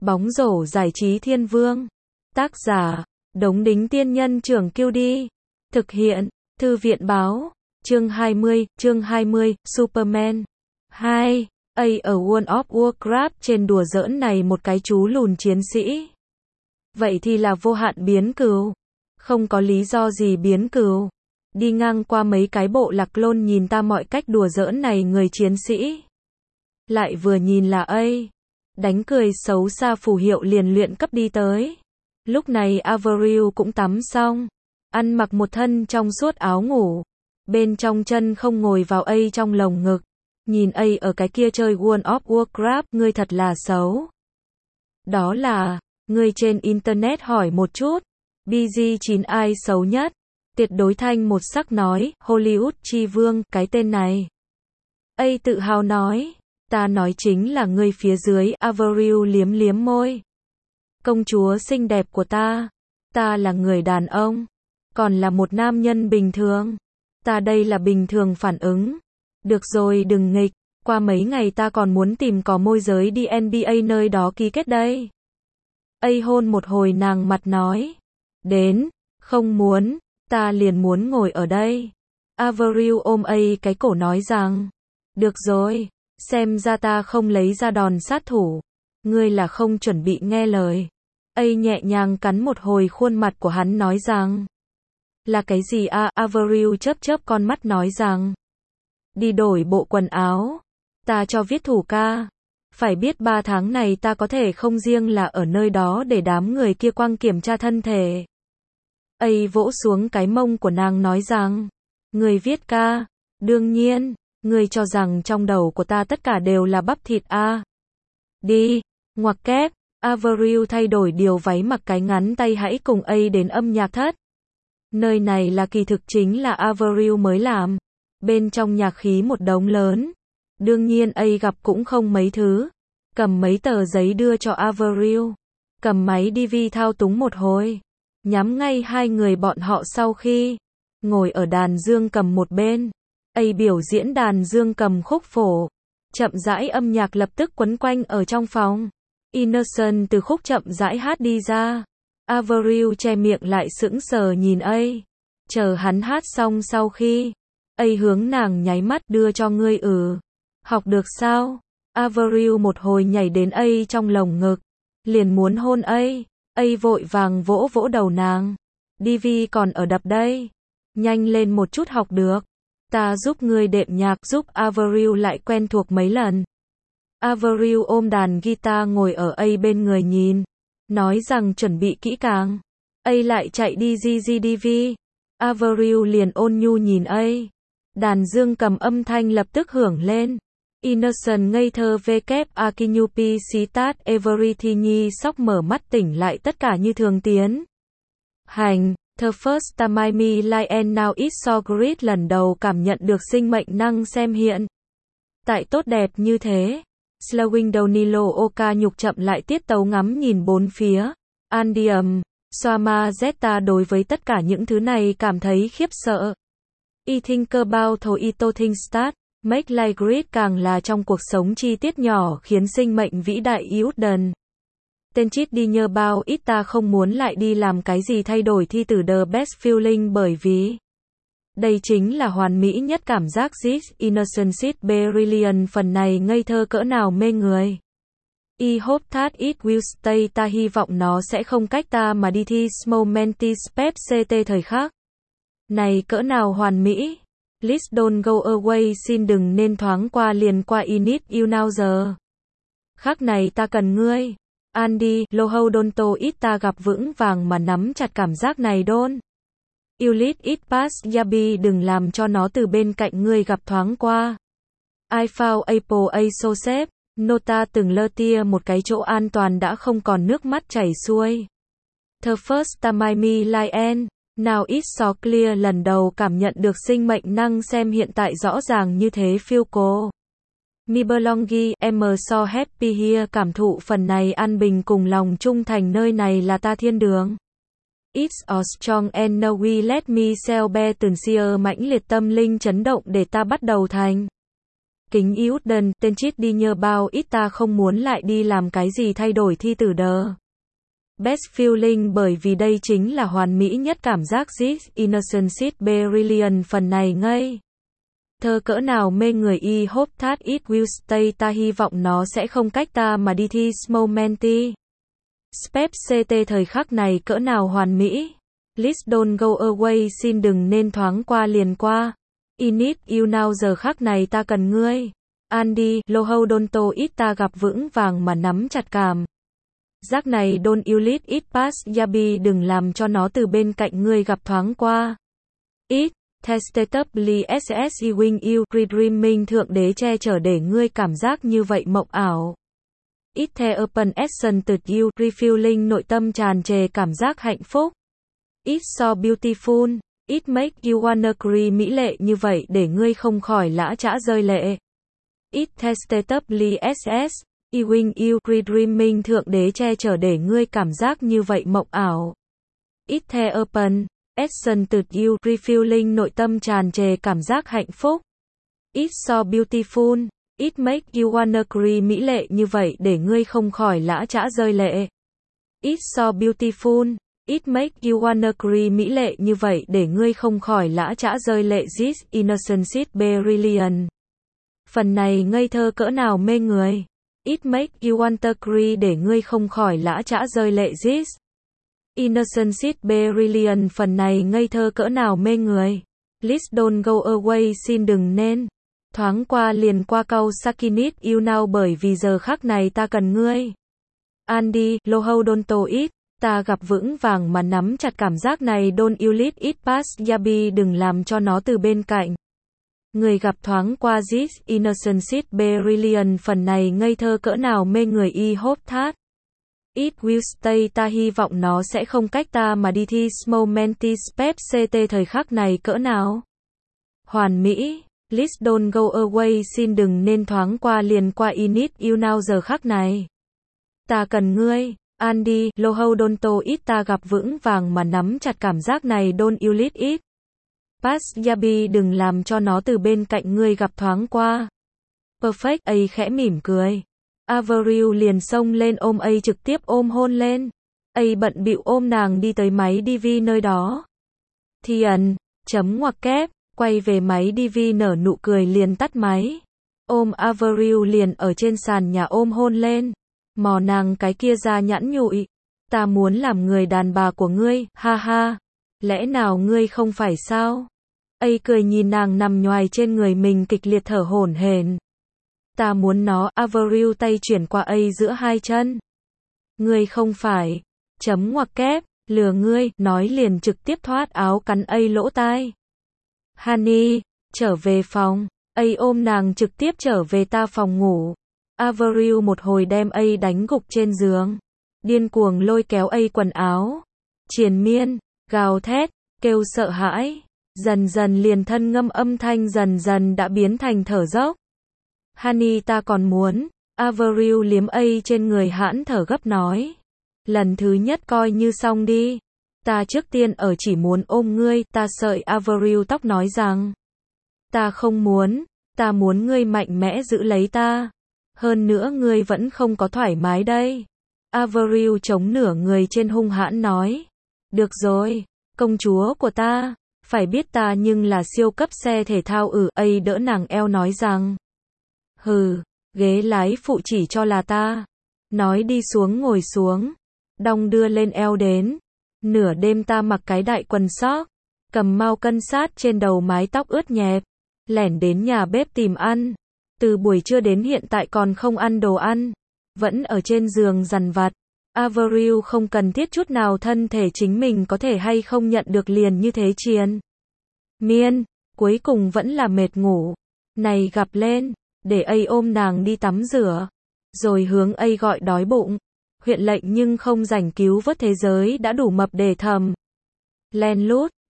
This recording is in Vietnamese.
Bóng rổ giải trí thiên vương. Tác giả, Đống Đính Tiên Nhân Trưởng Kiêu Đi. Thực hiện, Thư viện Báo. Chương 20, Superman. 2. Ở World of Warcraft trên đùa giỡn này một cái chú lùn chiến sĩ. Vậy thì là vô hạn biến cừu. Không có lý do gì biến cừu. Đi ngang qua mấy cái bộ lạc lôn nhìn ta mọi cách đùa giỡn này người chiến sĩ. Lại vừa nhìn là đánh cười xấu xa phù hiệu liền luyện cấp đi tới. Lúc này Avril cũng tắm xong. Ăn mặc một thân trong suốt áo ngủ. Bên trong chân không ngồi vào trong lồng ngực. Nhìn ở cái kia chơi World of Warcraft, ngươi thật là xấu. Đó là, ngươi trên internet hỏi một chút. BG9 ai xấu nhất? Tuyệt đối thanh một sắc nói, Hollywood chi vương, cái tên này. Tự hào nói, ta nói chính là ngươi phía dưới. Avril liếm liếm môi. Công chúa xinh đẹp của ta là người đàn ông, còn là một nam nhân bình thường. Ta đây là bình thường phản ứng. Được rồi đừng nghịch, qua mấy ngày ta còn muốn tìm cò môi giới đi NBA nơi đó ký kết đây. Hôn một hồi nàng mặt nói, đến, không muốn, ta liền muốn ngồi ở đây. Avril ôm cái cổ nói rằng, được rồi, xem ra ta không lấy ra đòn sát thủ. Ngươi là không chuẩn bị nghe lời. Nhẹ nhàng cắn một hồi khuôn mặt của hắn nói rằng, là cái gì à? Avril chớp con mắt nói rằng, đi đổi bộ quần áo, ta cho viết thủ ca. Phải biết 3 tháng này ta có thể không riêng là ở nơi đó để đám người kia quăng kiểm tra thân thể. Vỗ xuống cái mông của nàng nói rằng, người viết ca, đương nhiên, người cho rằng trong đầu của ta tất cả đều là bắp thịt à? Đi, ngoặc kép. Avril thay đổi điều váy mặc cái ngắn tay hãy cùng đến âm nhạc thất. Nơi này là kỳ thực chính là Avril mới làm. Bên trong nhạc khí một đống lớn. Đương nhiên gặp cũng không mấy thứ. Cầm mấy tờ giấy đưa cho Avril. Cầm máy DV thao túng một hồi. Nhắm ngay hai người bọn họ sau khi ngồi ở đàn dương cầm một bên. Biểu diễn đàn dương cầm khúc phổ. Chậm rãi âm nhạc lập tức quấn quanh ở trong phòng. Innocent từ khúc chậm rãi hát đi ra. Avril che miệng lại sững sờ nhìn chờ hắn hát xong sau khi hướng nàng nháy mắt đưa cho ngươi học được sao? Avril một hồi nhảy đến trong lồng ngực, liền muốn hôn vội vàng vỗ vỗ đầu nàng. DV còn ở đập đây, nhanh lên một chút học được. Ta giúp ngươi đệm nhạc, giúp Avril lại quen thuộc mấy lần. Avril ôm đàn guitar ngồi ở bên người nhìn, nói rằng chuẩn bị kỹ càng. Lại chạy đi DV. Avril liền ôn nhu nhìn đàn dương cầm âm thanh lập tức hưởng lên. Innocent ngây thơ Akinyupi Sitat Everything nhi sóc mở mắt tỉnh lại tất cả như thường tiến. Hành, the first time me like and now it's so great lần đầu cảm nhận được sinh mệnh năng xem hiện. Tại tốt đẹp như thế. Slowing Danilo Oka nhục chậm lại tiết tấu ngắm nhìn bốn phía. Andium, Swama Zeta đối với tất cả những thứ này cảm thấy khiếp sợ. I think about how it things start, make like great càng là trong cuộc sống chi tiết nhỏ khiến sinh mệnh vĩ đại Iuden. Tên chít đi nhờ bao ít ta không muốn lại đi làm cái gì thay đổi thi từ the best feeling bởi vì đây chính là hoàn mỹ nhất cảm giác this innocent shit brilliant phần này ngây thơ cỡ nào mê người. I hope that it will stay ta hy vọng nó sẽ không cách ta mà đi thi momentis pep ct thời khắc. Này cỡ nào hoàn mỹ. Please don't go away xin đừng nên thoáng qua liền qua I need you now giờ. Khắc này ta cần ngươi. Andy, lohodonto ít ta gặp vững vàng mà nắm chặt cảm giác này đôn. Ulit it pass yabi đừng làm cho nó từ bên cạnh ngươi gặp thoáng qua. I found apple a so safe. Nota từng lơ tia một cái chỗ an toàn đã không còn nước mắt chảy xuôi. The first time me like and now it's so clear lần đầu cảm nhận được sinh mệnh năng xem hiện tại rõ ràng như thế feel cool. Me belongi, em so happy here cảm thụ phần này an bình cùng lòng trung thành nơi này là ta thiên đường. It's a strong and no we let me sell be từng sincere mãnh liệt tâm linh chấn động để ta bắt đầu thành Kính Euden, tên chít đi nhờ bao ít ta không muốn lại đi làm cái gì thay đổi thi từ đờ. Best feeling bởi vì đây chính là hoàn mỹ nhất cảm giác This innocent shit brilliant phần này ngây. Thơ cỡ nào mê người I hope that it will stay ta hy vọng nó sẽ không cách ta mà đi thi momenti. Spep CT thời khắc này cỡ nào hoàn mỹ. Please don't go away xin đừng nên thoáng qua liền qua. I need you now giờ khắc này ta cần ngươi. Andy, loho donto ít ta gặp vững vàng mà nắm chặt cảm. Giác này don't you let it pass Yabi đừng làm cho nó từ bên cạnh ngươi gặp thoáng qua. It, testably ss wing you, redreaming thượng đế che chở để ngươi cảm giác như vậy mộng ảo. It the open action to you, refilling nội tâm tràn trề cảm giác hạnh phúc. It's so beautiful, it make you wanna cry mỹ lệ như vậy để ngươi không khỏi lã chã rơi lệ. It testably ss wing you, redreaming thượng đế che chở để ngươi cảm giác như vậy mộng ảo. It the open action to you, refilling nội tâm tràn trề cảm giác hạnh phúc. It's so beautiful, it make you wanna cry mỹ lệ như vậy để ngươi không khỏi lã chã rơi lệ. It's so beautiful, it make you wanna cry mỹ lệ như vậy để ngươi không khỏi lã chã rơi lệ. This innocent shit brilliant. Phần này ngây thơ cỡ nào mê người. It make you wanna cry để ngươi không khỏi lã chã rơi lệ. This innocent shit brilliant. Phần này ngây thơ cỡ nào mê người. Please don't go away xin đừng nên thoáng qua liền qua câu Sakinit you now bởi vì giờ khắc này ta cần ngươi. Andy, loho donto it, ta gặp vững vàng mà nắm chặt cảm giác này don't you let it pass Yabi đừng làm cho nó từ bên cạnh. Người gặp thoáng qua this innocent shit brilliant. Phần này ngây thơ cỡ nào mê người I hope that it will stay ta hy vọng nó sẽ không cách ta mà đi thi momenti spep CT thời khắc này cỡ nào hoàn mỹ. Please don't go away xin đừng nên thoáng qua liền qua I need you now giờ khắc này. Ta cần ngươi. Andy, loho donto it ta gặp vững vàng mà nắm chặt cảm giác này don't you let it pass Yabi đừng làm cho nó từ bên cạnh ngươi gặp thoáng qua. Perfect A khẽ mỉm cười. Avril liền xông lên ôm A trực tiếp ôm hôn lên. A bận bịu ôm nàng đi tới máy DV nơi đó. Thiền, chấm ngoặc kép, quay về máy DV nở nụ cười liền tắt máy. Ôm Avril liền ở trên sàn nhà ôm hôn lên. Mò nàng cái kia ra nhẵn nhụi. Ta muốn làm người đàn bà của ngươi, ha ha. Lẽ nào ngươi không phải sao? A cười nhìn nàng nằm nhoài trên người mình kịch liệt thở hổn hển. Ta muốn nó, Avril tay chuyển qua A giữa hai chân. Ngươi không phải, chấm ngoặc kép, lừa ngươi, nói liền trực tiếp thoát áo cắn A lỗ tai. Honey, trở về phòng, A ôm nàng trực tiếp trở về ta phòng ngủ. Avril một hồi đem A đánh gục trên giường. Điên cuồng lôi kéo A quần áo. Triền miên, gào thét, kêu sợ hãi. Dần dần liền thân ngâm âm thanh dần dần đã biến thành thở dốc. Honey ta còn muốn. Avril liếm A trên người hãn thở gấp nói. Lần thứ nhất coi như xong đi. Ta trước tiên ở chỉ muốn ôm ngươi. Ta sợi Avril tóc nói rằng. Ta không muốn. Ta muốn ngươi mạnh mẽ giữ lấy ta. Hơn nữa ngươi vẫn không có thoải mái đây. Avril chống nửa người trên hung hãn nói. Được rồi, công chúa của ta. Phải biết ta nhưng là siêu cấp xe thể thao A đỡ nàng eo nói rằng. Hừ, ghế lái phụ chỉ cho là ta. Nói đi xuống ngồi xuống. Đong đưa lên eo đến. Nửa đêm ta mặc cái đại quần sóc. Cầm mao cân sát trên đầu mái tóc ướt nhẹp. Lẻn đến nhà bếp tìm ăn. Từ buổi trưa đến hiện tại còn không ăn đồ ăn. Vẫn ở trên giường dằn vặt. Avril không cần thiết chút nào thân thể chính mình có thể hay không nhận được liền như thế triền miên. Cuối cùng vẫn là mệt ngủ. Này gặp lên. Để A ôm nàng đi tắm rửa. Rồi hướng A gọi đói bụng. Huyện lệnh nhưng không rảnh cứu vớt thế giới đã đủ mập để thầm. Len lút.